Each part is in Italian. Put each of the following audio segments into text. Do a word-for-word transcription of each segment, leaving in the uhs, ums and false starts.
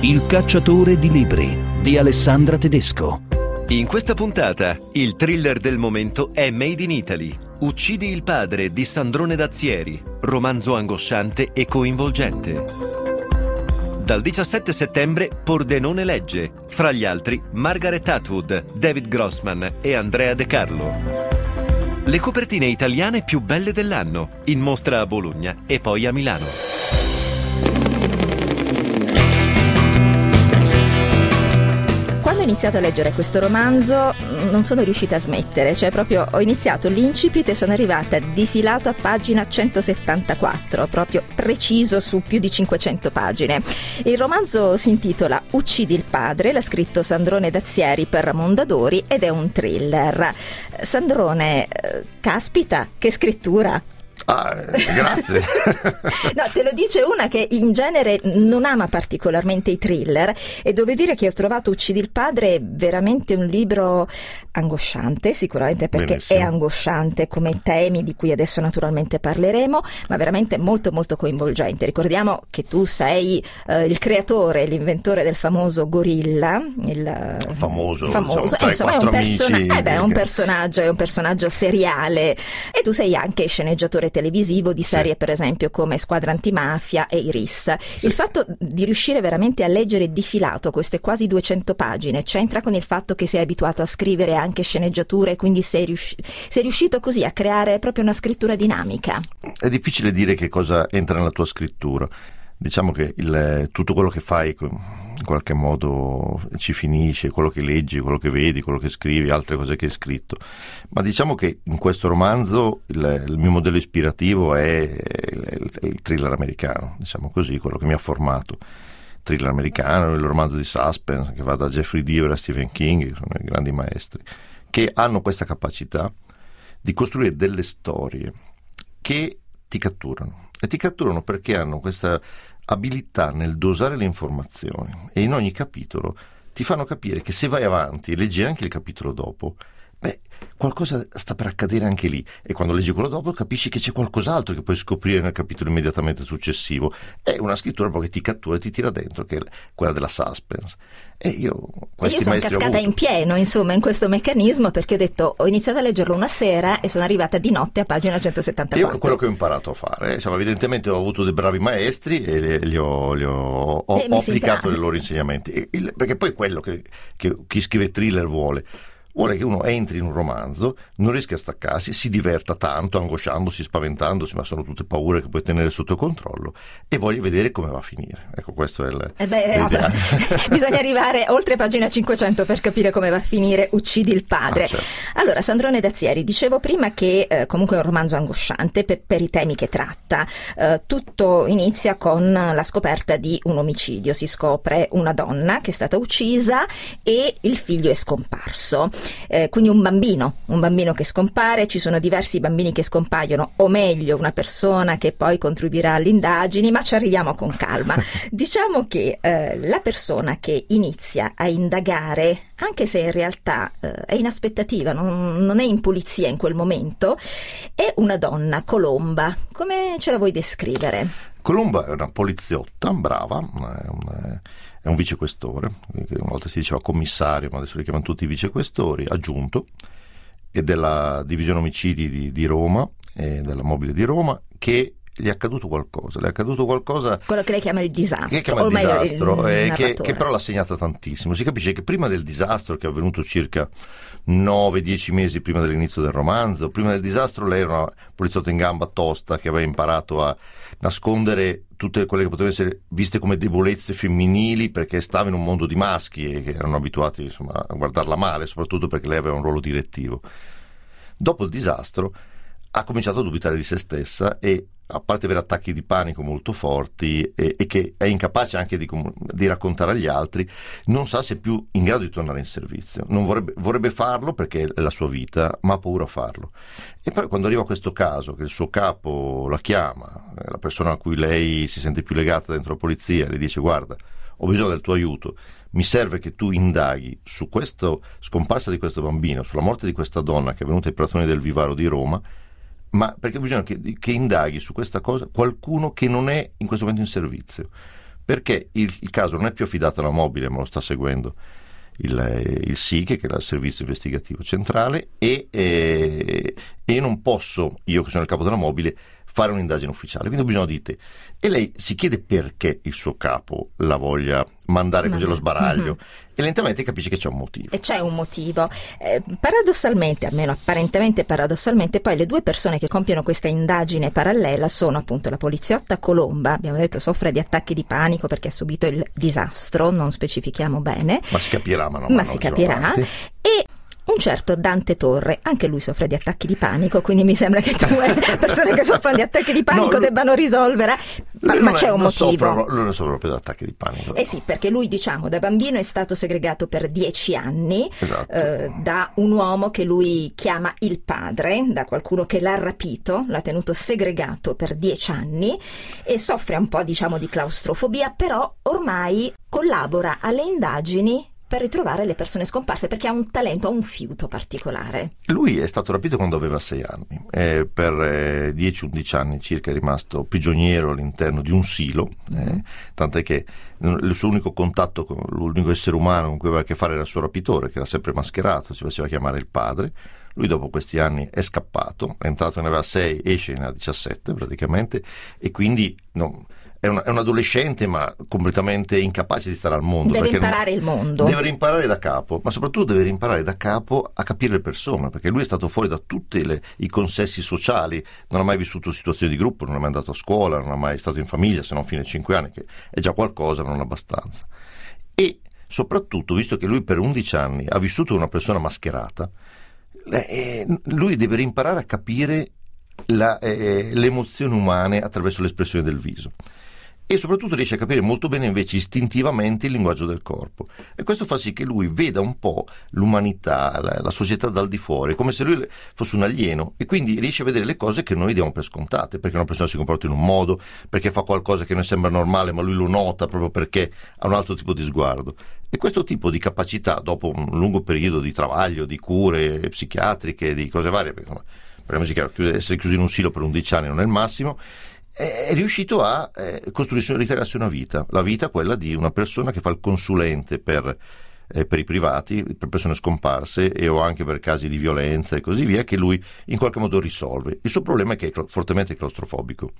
Il cacciatore di libri di Alessandra Tedesco. In questa puntata, il thriller del momento è Made in Italy. Uccidi il padre di Sandrone Dazieri, romanzo angosciante e coinvolgente. Dal diciassette settembre Pordenone legge, fra gli altri Margaret Atwood, David Grossman e Andrea De Carlo. Le copertine italiane più belle dell'anno, in mostra a Bologna e poi a Milano. Quando ho iniziato a leggere questo romanzo non sono riuscita a smettere, cioè proprio ho iniziato l'incipit e sono arrivata difilato a pagina centosettantaquattro, proprio preciso su più di cinquecento pagine. Il romanzo si intitola Uccidi il padre, l'ha scritto Sandrone Dazieri per Mondadori ed è un thriller. Sandrone, caspita, che scrittura! Ah, grazie. No, te lo dice una che in genere non ama particolarmente i thriller, e devo dire che ho trovato Uccidi il padre veramente un libro angosciante, sicuramente perché Benissimo. È angosciante come temi di cui adesso naturalmente parleremo, ma veramente molto molto coinvolgente. Ricordiamo che tu sei eh, il creatore, l'inventore del famoso gorilla, il famoso, famoso diciamo, eh, insomma è un, persona- eh beh, è un che... personaggio, è un personaggio seriale, e tu sei anche sceneggiatore televisivo di serie, sì. Per esempio come Squadra Antimafia e Iris. Sì. Il fatto di riuscire veramente a leggere difilato queste quasi duecento pagine c'entra con il fatto che sei abituato a scrivere anche sceneggiature, quindi sei, riusci- sei riuscito così a creare proprio una scrittura dinamica? È difficile dire che cosa entra nella tua scrittura. Diciamo che il, tutto quello che fai in qualche modo ci finisce, quello che leggi, quello che vedi, quello che scrivi, altre cose che hai scritto. Ma diciamo che in questo romanzo il, il mio modello ispirativo è il, il thriller americano, diciamo così, quello che mi ha formato. Thriller americano, il romanzo di suspense che va da Jeffrey Deaver a Stephen King, che sono i grandi maestri, che hanno questa capacità di costruire delle storie che ti catturano. E ti catturano perché hanno questa abilità nel dosare le informazioni, e in ogni capitolo ti fanno capire che se vai avanti e leggi anche il capitolo dopo, beh, qualcosa sta per accadere anche lì, e quando leggi quello dopo capisci che c'è qualcos'altro che puoi scoprire nel capitolo immediatamente successivo. È una scrittura proprio che ti cattura e ti tira dentro, che è quella della suspense. E io questi io sono maestri cascata in pieno, insomma, in questo meccanismo, perché ho detto, ho iniziato a leggerlo una sera e sono arrivata di notte a pagina centosettantaquattro. Io quello che ho imparato a fare, insomma, evidentemente ho avuto dei bravi maestri e li ho, li ho, ho, ho applicato i loro insegnamenti, e il, perché poi quello che, che chi scrive thriller vuole vuole che uno entri in un romanzo, non riesca a staccarsi, si diverta tanto, angosciandosi, spaventandosi, ma sono tutte paure che puoi tenere sotto controllo, e voglia vedere come va a finire. Ecco, questo è il, eh beh, l'ideale. Bisogna arrivare oltre pagina cinquecento per capire come va a finire Uccidi il padre. Ah, certo. Allora, Sandrone Dazieri, dicevo prima che eh, comunque è un romanzo angosciante per, per i temi che tratta. Eh, tutto inizia con la scoperta di un omicidio, si scopre una donna che è stata uccisa e il figlio è scomparso. Eh, quindi un bambino, un bambino che scompare, ci sono diversi bambini che scompaiono, o meglio una persona che poi contribuirà alle indagini, ma ci arriviamo con calma. Diciamo che eh, la persona che inizia a indagare, anche se in realtà eh, è in aspettativa, non, non è in pulizia in quel momento, è una donna, Colomba. Come ce la vuoi descrivere? Colomba è una poliziotta brava, è un, è un vicequestore, una volta si diceva commissario, ma adesso li chiamano tutti vicequestori, aggiunto, e della divisione omicidi di, di Roma, e della mobile di Roma, che gli è accaduto qualcosa, le è accaduto qualcosa... Quello che lei chiama il disastro. Che chiama il disastro, eh, che, che però l'ha segnata tantissimo. Si capisce che prima del disastro, che è avvenuto circa nove dieci mesi prima dell'inizio del romanzo, prima del disastro lei era una poliziotta in gamba tosta che aveva imparato a nascondere tutte quelle che potevano essere viste come debolezze femminili, perché stava in un mondo di maschi e che erano abituati, insomma, a guardarla male, soprattutto perché lei aveva un ruolo direttivo. Dopo il disastro ha cominciato a dubitare di se stessa e, a parte avere attacchi di panico molto forti e, e che è incapace anche di, di raccontare agli altri, non sa se è più in grado di tornare in servizio. Non vorrebbe, vorrebbe farlo perché è la sua vita, ma ha paura a farlo. E poi quando arriva questo caso, che il suo capo la chiama, la persona a cui lei si sente più legata dentro la polizia, le dice: guarda, ho bisogno del tuo aiuto, mi serve che tu indaghi su questo scomparsa di questo bambino, sulla morte di questa donna che è venuta ai Pratoni del Vivaro di Roma, ma perché bisogna che, che indaghi su questa cosa qualcuno che non è in questo momento in servizio, perché il, il caso non è più affidato alla Mobile, ma lo sta seguendo il, il S I C, che è il Servizio Investigativo Centrale, e, e, e non posso, io che sono il capo della Mobile, fare un'indagine ufficiale, quindi ho bisogno di te. E lei si chiede perché il suo capo la voglia mandare così allo sbaraglio, mm-hmm. e lentamente capisce che c'è un motivo. E c'è un motivo. Eh, paradossalmente, almeno apparentemente paradossalmente, poi le due persone che compiono questa indagine parallela sono appunto la poliziotta Colomba, abbiamo detto soffre di attacchi di panico perché ha subito il disastro, non specifichiamo bene. Ma si capirà, ma, no, ma, ma si capirà. E un certo Dante Torre, anche lui soffre di attacchi di panico, quindi mi sembra che due persone che soffrono di attacchi di panico no, lui, debbano risolvere, ma, ma c'è un motivo. Soffre, lui non soffre proprio di attacchi di panico. Eh sì, perché lui, diciamo, da bambino è stato segregato per dieci anni, esatto. eh, da un uomo che lui chiama il padre, da qualcuno che l'ha rapito, l'ha tenuto segregato per dieci anni e soffre un po', diciamo, di claustrofobia, però ormai collabora alle indagini per ritrovare le persone scomparse, perché ha un talento, ha un fiuto particolare. Lui è stato rapito quando aveva sei anni, eh, per eh, dieci undici anni circa è rimasto prigioniero all'interno di un silo, eh, tant'è che il suo unico contatto con l'unico essere umano con cui aveva a che fare era il suo rapitore, che era sempre mascherato, si faceva chiamare il padre. Lui dopo questi anni è scappato, è entrato, ne aveva sei, esce ne ha diciassette praticamente, e quindi no, È un, è un adolescente ma completamente incapace di stare al mondo. Deve imparare il mondo. Deve imparare da capo, ma soprattutto deve imparare da capo a capire le persone, perché lui è stato fuori da tutti i consessi sociali, non ha mai vissuto situazioni di gruppo, non è mai andato a scuola, non è mai stato in famiglia, se non fino ai cinque anni, che è già qualcosa ma non abbastanza. E soprattutto, visto che lui per undici anni ha vissuto una persona mascherata, eh, lui deve rimparare a capire la, eh, le emozioni umane attraverso l'espressione del viso. E soprattutto riesce a capire molto bene invece istintivamente il linguaggio del corpo, e questo fa sì che lui veda un po' l'umanità, la, la società dal di fuori, come se lui fosse un alieno, e quindi riesce a vedere le cose che noi diamo per scontate, perché una persona si comporta in un modo, perché fa qualcosa che non sembra normale ma lui lo nota proprio perché ha un altro tipo di sguardo. E questo tipo di capacità, dopo un lungo periodo di travaglio, di cure psichiatriche, di cose varie, perché insomma, essere chiuso in un silo per undici anni non è il massimo, è riuscito a eh, costruirsi, ricrearsi una vita, la vita quella di una persona che fa il consulente per, eh, per i privati, per persone scomparse e o anche per casi di violenza e così via, che lui in qualche modo risolve. Il suo problema è che è fortemente claustrofobico.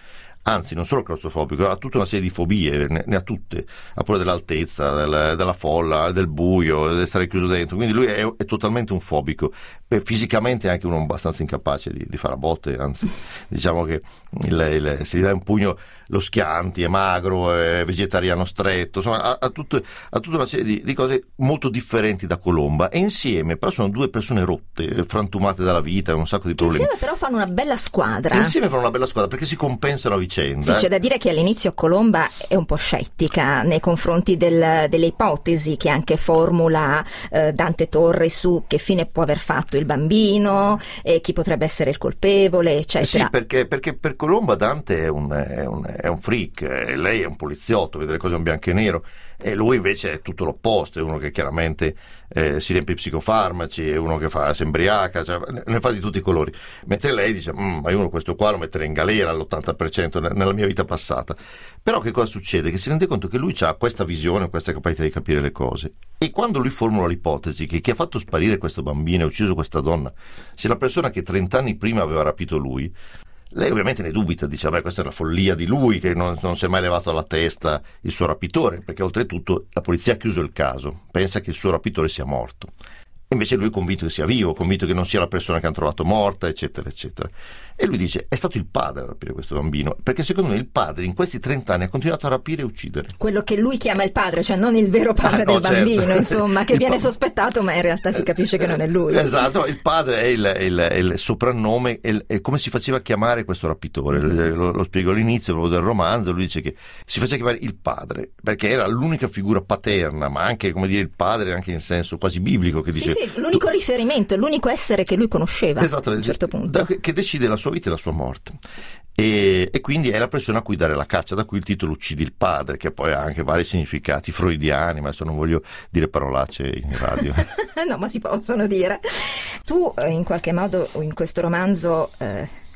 Anzi, non solo claustrofobico, ha tutta una serie di fobie, ne, ne ha tutte, ha paura dell'altezza, del, della folla, del buio, di stare chiuso dentro, quindi lui è, è totalmente un fobico, e fisicamente è anche uno abbastanza incapace di, di fare a botte, anzi diciamo che il, il, se gli dai un pugno lo schianti, è magro, è vegetariano stretto, insomma ha, ha, tutto, ha tutta una serie di, di cose molto differenti da Colomba, e insieme però sono due persone rotte, frantumate dalla vita, un sacco di problemi. Insieme però fanno una bella squadra. Insieme fanno una bella squadra perché si compensano a vicenda. Sì, c'è da dire che all'inizio Colomba è un po' scettica nei confronti del, delle ipotesi che anche formula eh, Dante Torre su che fine può aver fatto il bambino e chi potrebbe essere il colpevole, eccetera. Sì, perché, perché per Colomba Dante è un, è un, è un freak, e lei è un poliziotto, vede le cose in bianco e nero, e lui invece è tutto l'opposto, è uno che chiaramente eh, si riempie i psicofarmaci, è uno che fa, si embriaca, cioè, ne fa di tutti i colori, mentre lei dice ma io questo qua lo metterei in galera all'ottanta per cento nella mia vita passata. Però che cosa succede? Che si rende conto che lui ha questa visione, questa capacità di capire le cose, e quando lui formula l'ipotesi che chi ha fatto sparire questo bambino e ucciso questa donna sia la persona che trent'anni prima aveva rapito lui, lei ovviamente ne dubita, dice beh, questa è la follia di lui che non, non si è mai levato alla testa il suo rapitore, perché oltretutto la polizia ha chiuso il caso, pensa che il suo rapitore sia morto, e invece lui è convinto che sia vivo, convinto che non sia la persona che hanno trovato morta, eccetera eccetera. E lui dice è stato il padre a rapire questo bambino, perché secondo me il padre in questi trent'anni ha continuato a rapire e uccidere. Quello che lui chiama il padre, cioè non il vero padre ah, no, del certo. bambino, insomma, che il viene pa- sospettato, ma in realtà si capisce che non è lui. Esatto, il padre è il, il, il soprannome, è, il, è come si faceva chiamare questo rapitore, lo, lo spiego all'inizio proprio del romanzo, lui dice che si faceva chiamare il padre, perché era l'unica figura paterna, ma anche, come dire, il padre anche in senso quasi biblico, che dice... Sì, sì, l'unico tu... riferimento, l'unico essere che lui conosceva, esatto, a un certo punto. Da, che decide la sua vita e la sua morte, e, e quindi è la persona a cui dare la caccia, da cui il titolo Uccidi il padre, che poi ha anche vari significati freudiani, ma adesso non voglio dire parolacce in radio. No, ma si possono dire. Tu in qualche modo in questo romanzo eh,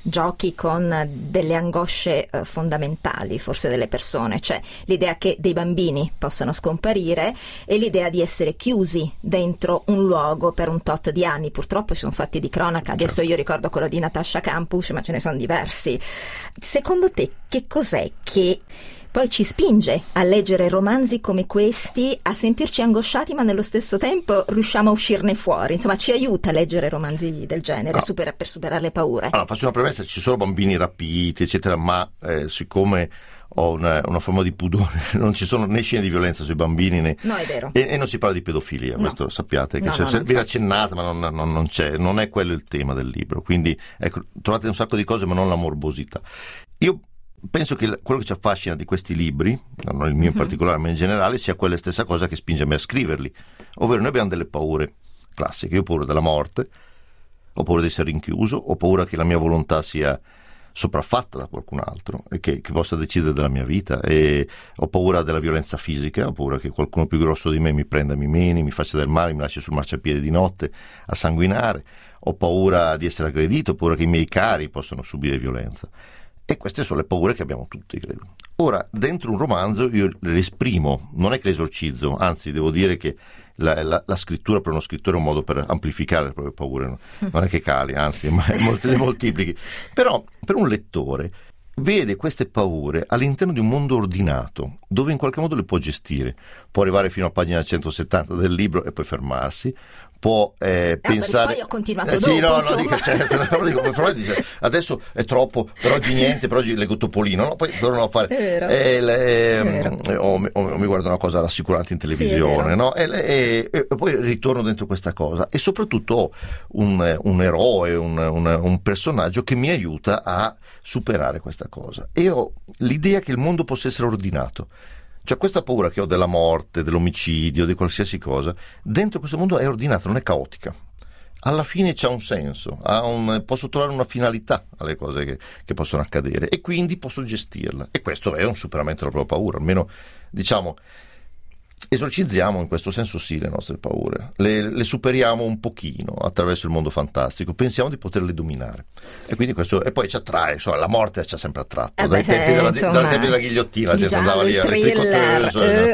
giochi con delle angosce eh, fondamentali forse delle persone, cioè l'idea che dei bambini possano scomparire e l'idea di essere chiusi dentro un luogo per un tot di anni. Purtroppo ci sono fatti di cronaca, adesso certo. Io ricordo quello di Natasha Kampusch, ma ce ne sono diversi. Secondo te che cos'è che poi ci spinge a leggere romanzi come questi, a sentirci angosciati ma nello stesso tempo riusciamo a uscirne fuori? Insomma, ci aiuta a leggere romanzi del genere, ah. supera, per superare le paure? Allora, faccio una premessa: ci sono bambini rapiti eccetera, ma eh, siccome ho una, una forma di pudore, non ci sono né scene di violenza sui bambini né... No, è vero. E, e non si parla di pedofilia, no. Questo sappiate che no, c'è, no, viene accennata, ma non, non, non c'è, non è quello il tema del libro. Quindi ecco, trovate un sacco di cose ma non la morbosità. Io penso che quello che ci affascina di questi libri, non il mio in particolare ma in generale, sia quella stessa cosa che spinge me a scriverli, ovvero noi abbiamo delle paure classiche. Io ho paura della morte, ho paura di essere rinchiuso, ho paura che la mia volontà sia sopraffatta da qualcun altro e che, che possa decidere della mia vita, e ho paura della violenza fisica, ho paura che qualcuno più grosso di me mi prenda, mi meni, mi faccia del male, mi lasci sul marciapiede di notte a sanguinare, ho paura di essere aggredito, ho paura che i miei cari possano subire violenza. E queste sono le paure che abbiamo tutti, credo. Ora, dentro un romanzo io le esprimo, non è che le esorcizzo, anzi devo dire che la, la, la scrittura per uno scrittore è un modo per amplificare le proprie paure, no? Non è che cali, anzi le moltiplichi. Però per un lettore vede queste paure all'interno di un mondo ordinato, dove in qualche modo le può gestire. Può arrivare fino a pagina centosettanta del libro e poi fermarsi, può eh, ah, pensare... Poi ho continuato eh, dopo, sì, no, insomma. no, dico, certo, no, dico, Freud dice, adesso è troppo, per oggi niente, per oggi leggo Topolino, no? Poi tornano a fare... Eh, le, eh, o, o, o mi guardo una cosa rassicurante in televisione, sì, no? E, e, e poi ritorno dentro questa cosa, e soprattutto ho un, un eroe, un, un, un personaggio che mi aiuta a superare questa cosa, e ho l'idea che il mondo possa essere ordinato. Cioè questa paura che ho della morte, dell'omicidio, di qualsiasi cosa, dentro questo mondo è ordinata, non è caotica. Alla fine c'ha un senso, ha un, posso trovare una finalità alle cose che, che possono accadere, e quindi posso gestirla. E questo è un superamento della propria paura, almeno diciamo esorcizziamo in questo senso sì le nostre paure, le, le superiamo un pochino attraverso il mondo fantastico, pensiamo di poterle dominare, e quindi questo, e poi ci attrae, insomma, la morte ci ha sempre attratto, eh dai, beh, tempi della, insomma, dai tempi della ghigliottina la gente andava lì alle tricotteuse,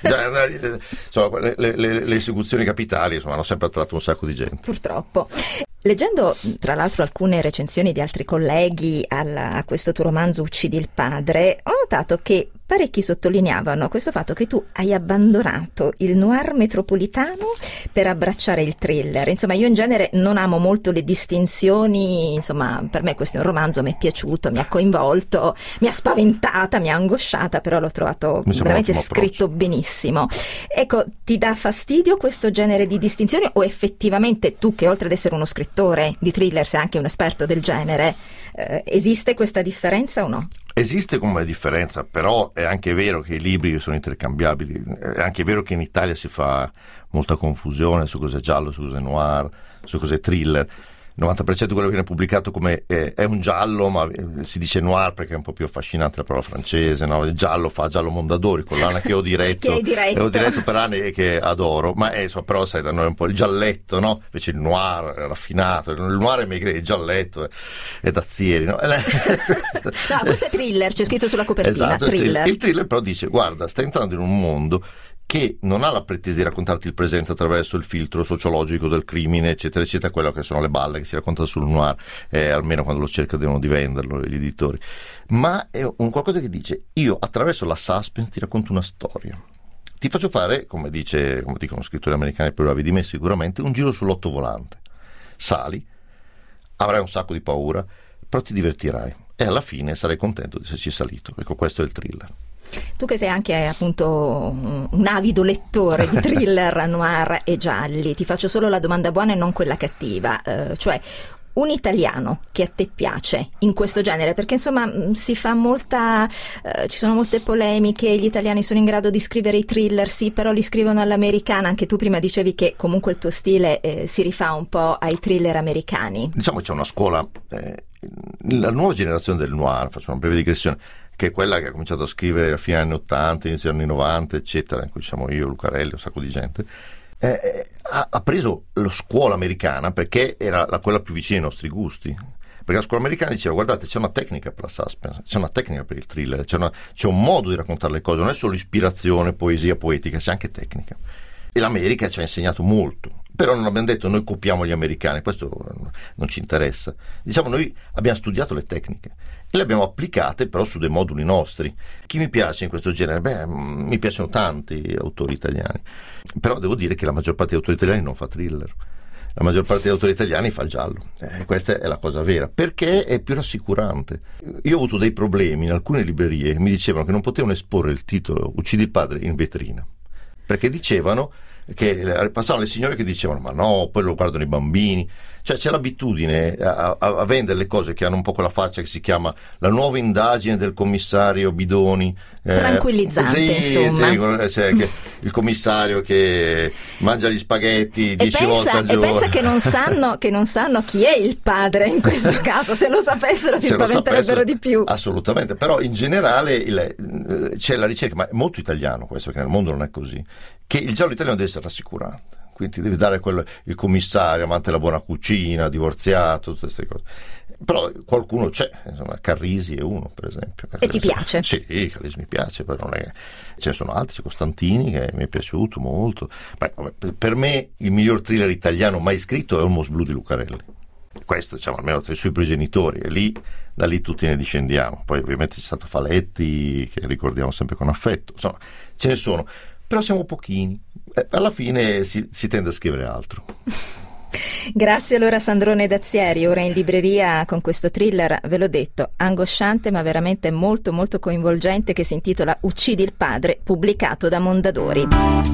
uh. insomma, le, le, le, le esecuzioni capitali, insomma, hanno sempre attratto un sacco di gente, purtroppo. Leggendo tra l'altro alcune recensioni di altri colleghi alla, a questo tuo romanzo Uccidi il padre, ho notato che parecchi sottolineavano questo fatto che tu hai abbandonato il noir metropolitano per abbracciare il thriller. Insomma, io in genere non amo molto le distinzioni, insomma, per me questo è un romanzo, mi è piaciuto, mi ha coinvolto, mi ha spaventata, mi ha angosciata, però l'ho trovato veramente scritto benissimo. Ecco, ti dà fastidio questo genere di distinzioni, o effettivamente tu, che oltre ad essere uno scrittore di thriller sei anche un esperto del genere, eh, esiste questa differenza o no? Esiste come differenza, però è anche vero che i libri sono intercambiabili, è anche vero che in Italia si fa molta confusione su cos'è giallo, su cos'è noir, su cos'è thriller. Il novanta per cento di quello che viene pubblicato come eh, è un giallo, ma eh, si dice noir perché è un po' più affascinante la parola francese, no? Il giallo fa Giallo Mondadori, collana che ho diretto, che diretto. ho diretto per anni e che adoro, ma è, insomma, però sai, da noi è un po' il gialletto, no? Invece il noir è raffinato, il noir è maigret, il gialletto è, è Dazzieri, no? questo... no, questo è thriller, c'è scritto sulla copertina, esatto, thriller. Il thriller però dice, guarda, stai entrando in un mondo che non ha la pretesa di raccontarti il presente attraverso il filtro sociologico del crimine, eccetera, eccetera, quello che sono le balle che si racconta sul noir, eh, almeno quando lo cercano di venderlo gli editori, ma è un qualcosa che dice, io attraverso la suspense ti racconto una storia, ti faccio fare, come dice, come dicono scrittori americani più bravi di me sicuramente, un giro sull'ottovolante, sali, avrai un sacco di paura, però ti divertirai e alla fine sarai contento di esserci salito. Ecco, questo è il thriller. Tu che sei anche appunto un avido lettore di thriller noir e gialli, ti faccio solo la domanda buona e non quella cattiva, eh, cioè un italiano che a te piace in questo genere, perché insomma si fa molta, eh, ci sono molte polemiche, gli italiani sono in grado di scrivere i thriller, sì, però li scrivono all'americana, anche tu prima dicevi che comunque il tuo stile eh, si rifà un po' ai thriller americani. Diciamo c'è una scuola, eh, la nuova generazione del noir, faccio una breve digressione, che è quella che ha cominciato a scrivere a fine anni ottanta, inizio anni novanta, eccetera, in cui siamo io, Lucarelli, un sacco di gente, eh, ha, ha preso la scuola americana perché era la, quella più vicina ai nostri gusti, Perché la scuola americana diceva: guardate, c'è una tecnica per la suspense, c'è una tecnica per il thriller, c'è, una, c'è un modo di raccontare le cose, non è solo ispirazione, poesia, poetica, c'è anche tecnica. E l'America ci ha insegnato molto. Però non abbiamo detto noi copiamo gli americani, questo non ci interessa. Diciamo, noi abbiamo studiato le tecniche e le abbiamo applicate però su dei moduli nostri. Chi mi piace in questo genere? Beh, mi piacciono tanti autori italiani, però devo dire che la maggior parte degli autori italiani non fa thriller. La maggior parte degli autori italiani fa il giallo, eh, questa è la cosa vera, perché è più rassicurante. Io ho avuto dei problemi in alcune librerie che mi dicevano che non potevano esporre il titolo Uccidi il padre in vetrina, perché dicevano che passavano le signore che dicevano: ma no, poi lo guardano i bambini. Cioè c'è l'abitudine a, a, a vendere le cose che hanno un po' quella faccia che si chiama la nuova indagine del commissario Bidoni, eh, tranquillizzante, sì, insomma. Sì, cioè, che il commissario che mangia gli spaghetti dieci volte al giorno. E pensa che non sanno che non sanno chi è il padre in questo caso. Se lo sapessero si spaventerebbero di più. Assolutamente, però in generale il, c'è la ricerca, ma è molto italiano questo, perché nel mondo non è così, che il giallo italiano deve essere rassicurante, quindi ti deve dare quello, il commissario amante della buona cucina, divorziato, tutte queste cose. Però qualcuno c'è, insomma, Carrisi è uno, per esempio. E ti piace? Sì, Carrisi mi piace, però non è. Ce ne sono altri, c'è Costantini che mi è piaciuto molto. Beh, per me il miglior thriller italiano mai scritto è Olmos Blu di Lucarelli. Questo, diciamo, almeno tra i suoi progenitori, e lì, da lì tutti ne discendiamo. Poi ovviamente c'è stato Faletti, che ricordiamo sempre con affetto, insomma, ce ne sono. Però siamo pochini, eh, alla fine si, si tende a scrivere altro. Grazie allora Sandrone Dazieri, ora in libreria con questo thriller, ve l'ho detto, angosciante ma veramente molto molto coinvolgente, che si intitola Uccidi il padre, pubblicato da Mondadori.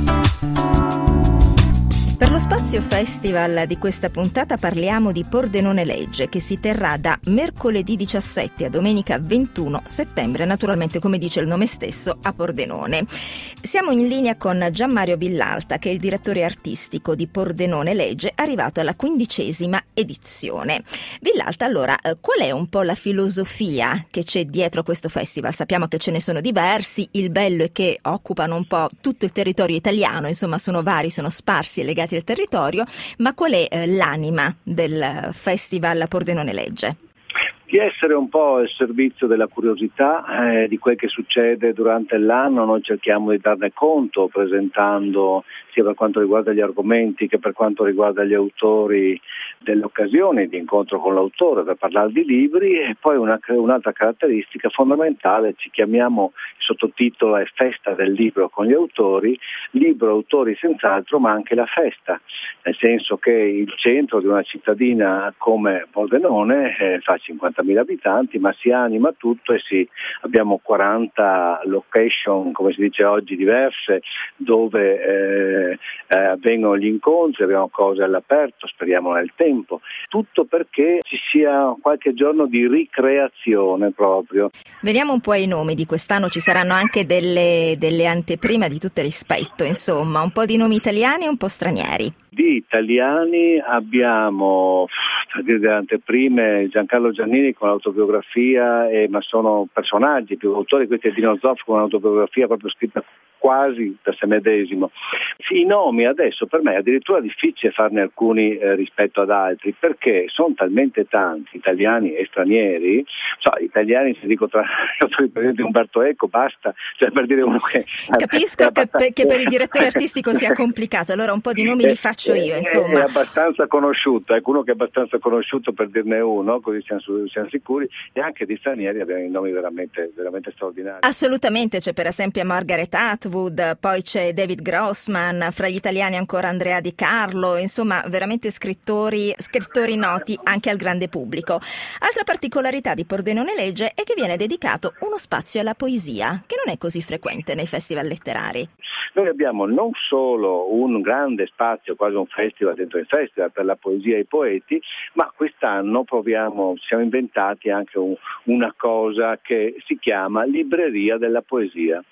Per lo Spazio Festival di questa puntata parliamo di Pordenone Legge, che si terrà da mercoledì diciassette a domenica ventuno settembre, naturalmente come dice il nome stesso, a Pordenone. Siamo in linea con Gianmario Villalta, che è il direttore artistico di Pordenone Legge, arrivato alla quindicesima edizione. Villalta, allora, qual è un po' la filosofia che c'è dietro questo festival? Sappiamo che ce ne sono diversi, il bello è che occupano un po' tutto il territorio italiano, insomma sono vari, sono sparsi e legati al territorio, ma qual è eh, l'anima del Festival Pordenone Legge? Di essere un po' al servizio della curiosità eh, di quel che succede durante l'anno. Noi cerchiamo di darne conto presentando, sia per quanto riguarda gli argomenti che per quanto riguarda gli autori, delle occasioni di incontro con l'autore per parlare di libri. E poi una, un'altra caratteristica fondamentale, ci chiamiamo, il sottotitolo è Festa del libro con gli autori, libro, autori senz'altro, ma anche la festa, nel senso che il centro di una cittadina come Pordenone eh, fa cinquantamila abitanti, ma si anima tutto e si, abbiamo quaranta location, come si dice oggi, diverse, dove eh, eh, avvengono gli incontri, abbiamo cose all'aperto, speriamo nel tempo, tutto perché ci sia qualche giorno di ricreazione proprio. Veniamo un po' ai nomi di quest'anno, ci saranno anche delle, delle anteprime di tutto rispetto, insomma, un po' di nomi italiani e un po' stranieri. Di italiani abbiamo, per dire delle anteprime, Giancarlo Giannini con l'autobiografia, eh, ma sono personaggi, più autori, questo è Dino Zoff con un'autobiografia proprio scritta quasi per sé medesimo. I nomi adesso per me è addirittura difficile farne alcuni eh, rispetto ad altri, perché sono talmente tanti, italiani e stranieri. So, italiani, se dico tra il presidente Umberto Eco, basta, cioè per dire uno che... Capisco che, per, che per il direttore artistico sia complicato, allora un po' di nomi li faccio io, insomma. È abbastanza conosciuto, ecco, uno che è abbastanza conosciuto, per dirne uno, così siamo, siamo sicuri, e anche di stranieri abbiamo i nomi veramente, veramente straordinari. Assolutamente, c'è per esempio Margaret Atwood, poi c'è David Grossman, fra gli italiani ancora Andrea Di Carlo, insomma veramente scrittori, scrittori noti anche al grande pubblico. Altra particolarità di Pordenone Legge è che viene dedicato uno spazio alla poesia, che non è così frequente nei festival letterari. Noi abbiamo non solo un grande spazio, quasi un festival dentro il festival per la poesia e i poeti, ma quest'anno proviamo, ci siamo inventati anche un, una cosa che si chiama Libreria della Poesia.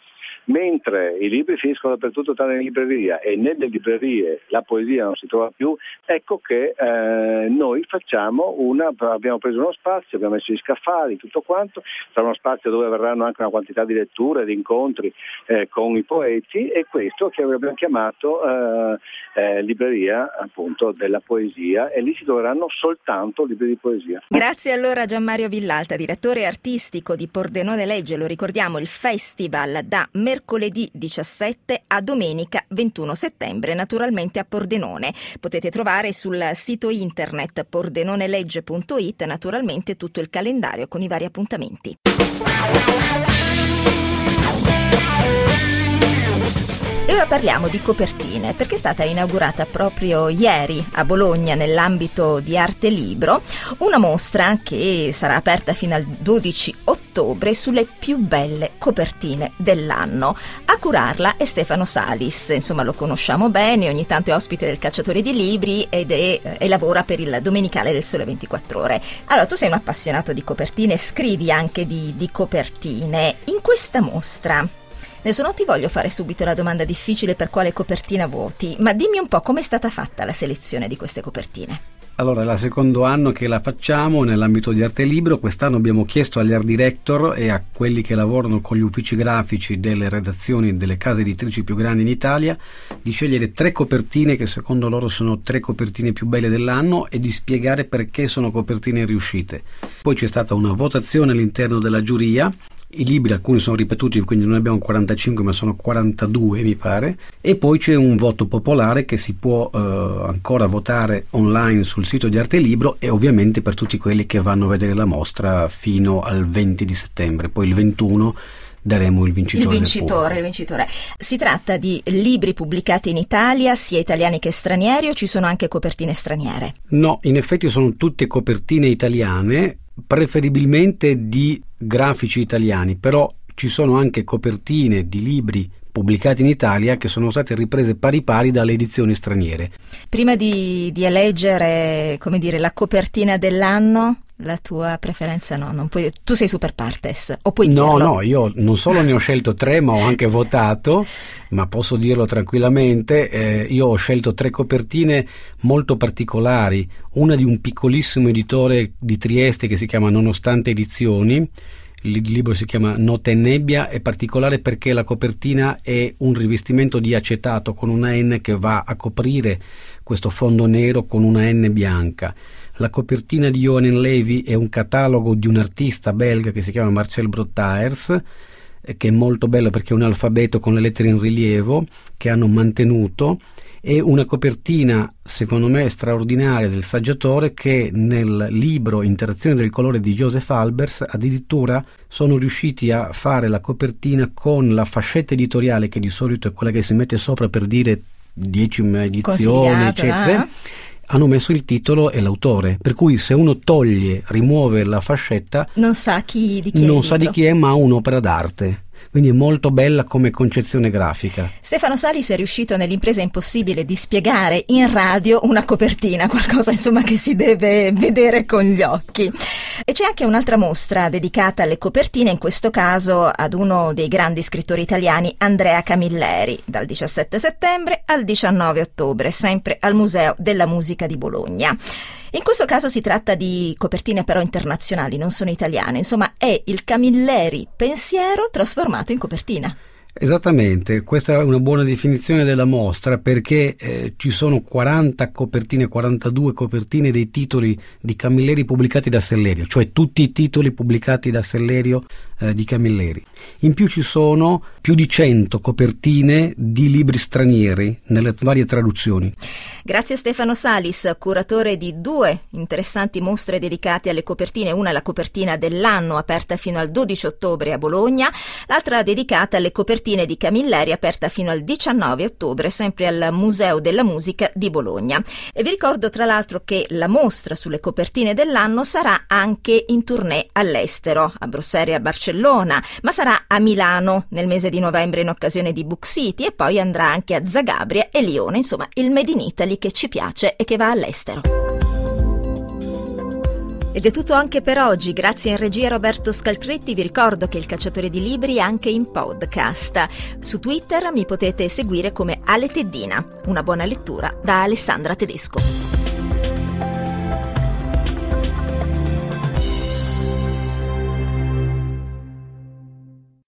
mentre i libri finiscono dappertutto tranne in libreria e nelle librerie la poesia non si trova più, ecco che eh, noi facciamo una, abbiamo preso uno spazio, abbiamo messo gli scaffali, tutto quanto, sarà uno spazio dove verranno anche una quantità di letture, di incontri eh, con i poeti, e questo che abbiamo chiamato eh, eh, libreria appunto della poesia, e lì si troveranno soltanto libri di poesia. Grazie allora a Gianmario Villalta, direttore artistico di Pordenone Legge. Lo ricordiamo, il festival da mercoledì diciassette a domenica ventuno settembre, naturalmente a Pordenone. Potete trovare sul sito internet pordenonelegge punto it naturalmente tutto il calendario con i vari appuntamenti. E ora parliamo di copertine, perché è stata inaugurata proprio ieri a Bologna, nell'ambito di Arte Libro, una mostra che sarà aperta fino al dodici ottobre sulle più belle copertine dell'anno. A curarla è Stefano Salis, insomma lo conosciamo bene, ogni tanto è ospite del Cacciatore di Libri ed è, e lavora per il Domenicale del Sole ventiquattro Ore. Allora, tu sei un appassionato di copertine, scrivi anche di, di copertine. In questa mostra, adesso non ti voglio fare subito la domanda difficile per quale copertina voti, ma dimmi un po' com'è stata fatta la selezione di queste copertine. Allora, è il secondo anno che la facciamo nell'ambito di Arte Libro. Quest'anno abbiamo chiesto agli art director e a quelli che lavorano con gli uffici grafici delle redazioni delle case editrici più grandi in Italia di scegliere tre copertine che secondo loro sono tre copertine più belle dell'anno e di spiegare perché sono copertine riuscite. Poi c'è stata una votazione all'interno della giuria. I libri, alcuni sono ripetuti, quindi non abbiamo quarantacinque ma sono quarantadue mi pare, e poi c'è un voto popolare che si può eh, ancora votare online sul sito di Arte Libro, e ovviamente per tutti quelli che vanno a vedere la mostra fino al venti di settembre, poi il ventuno daremo il vincitore. Il vincitore, il vincitore. Si tratta di libri pubblicati in Italia, sia italiani che stranieri, o ci sono anche copertine straniere? No, in effetti sono tutte copertine italiane, preferibilmente di grafici italiani, però ci sono anche copertine di libri pubblicati in Italia che sono state riprese pari pari dalle edizioni straniere. Prima di, di eleggere, come dire, la copertina dell'anno, la tua preferenza no, non puoi, tu sei super partes, o puoi dirlo? No, no, io non solo ne ho scelto tre, ma ho anche votato, ma posso dirlo tranquillamente, eh, io ho scelto tre copertine molto particolari, una di un piccolissimo editore di Trieste che si chiama Nonostante Edizioni. Il libro si chiama Notte e nebbia, è particolare perché la copertina è un rivestimento di acetato con una N che va a coprire questo fondo nero con una N bianca. La copertina di Johan Levy è un catalogo di un artista belga che si chiama Marcel Brotaers, che è molto bello perché è un alfabeto con le lettere in rilievo che hanno mantenuto, e una copertina secondo me straordinaria del saggiatore che nel libro Interazione del colore di Joseph Albers addirittura sono riusciti a fare la copertina con la fascetta editoriale, che di solito è quella che si mette sopra per dire decima edizione eccetera, eh? Hanno messo il titolo e l'autore, per cui se uno toglie, rimuove la fascetta non sa chi di chi non è sa di chi è, ma ha un'opera d'arte. Quindi è molto bella come concezione grafica. Stefano Salis è riuscito nell'impresa impossibile di spiegare in radio una copertina, qualcosa insomma che si deve vedere con gli occhi. E c'è anche un'altra mostra dedicata alle copertine, in questo caso ad uno dei grandi scrittori italiani, Andrea Camilleri, dal diciassette settembre al diciannove ottobre, sempre al Museo della Musica di Bologna. In questo caso si tratta di copertine però internazionali, non sono italiane, insomma è il Camilleri pensiero trasformato in copertina. Esattamente, questa è una buona definizione della mostra, perché eh, ci sono quaranta copertine, quarantadue copertine dei titoli di Camilleri pubblicati da Sellerio, cioè tutti i titoli pubblicati da Sellerio eh, di Camilleri. In più ci sono più di cento copertine di libri stranieri nelle varie traduzioni. Grazie a Stefano Salis, curatore di due interessanti mostre dedicate alle copertine, una è la copertina dell'anno aperta fino al dodici ottobre a Bologna, l'altra dedicata alle copertine di Camilleri aperta fino al diciannove ottobre sempre al Museo della Musica di Bologna. E vi ricordo tra l'altro che la mostra sulle copertine dell'anno sarà anche in tournée all'estero, a Bruxelles e a Barcellona, ma sarà a Milano nel mese di novembre in occasione di Book City, e poi andrà anche a Zagabria e Lione, insomma il Made in Italy che ci piace e che va all'estero. Ed è tutto anche per oggi, grazie in regia Roberto Scaltretti. Vi ricordo che il Cacciatore di Libri è anche in podcast. Su Twitter mi potete seguire come Ale Teddina. Una buona lettura da Alessandra Tedesco.